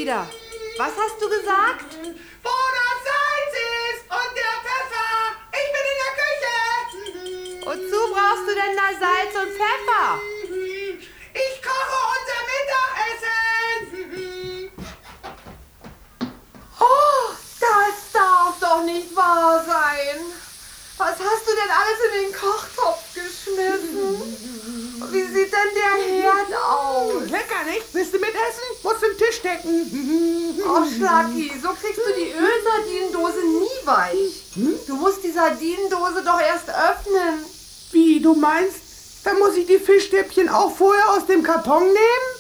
wieder. Was hast du gesagt? Wo das Salz ist und der Pfeffer. Ich bin in der Küche. Wozu brauchst du denn da Salz und Pfeffer? Ich koche unser Mittagessen. Oh, das darf doch nicht wahr sein. Was hast du denn alles in den Kochtopf geschmissen? Wie sieht denn der Herd aus? Lecker, nicht? Willst du mitessen? Musst du den Tisch decken. Oh, Schlacki, so kriegst du die Ölsardinendose nie weich. Du musst die Sardinendose doch erst öffnen. Wie, du meinst, dann muss ich die Fischstäbchen auch vorher aus dem Karton nehmen?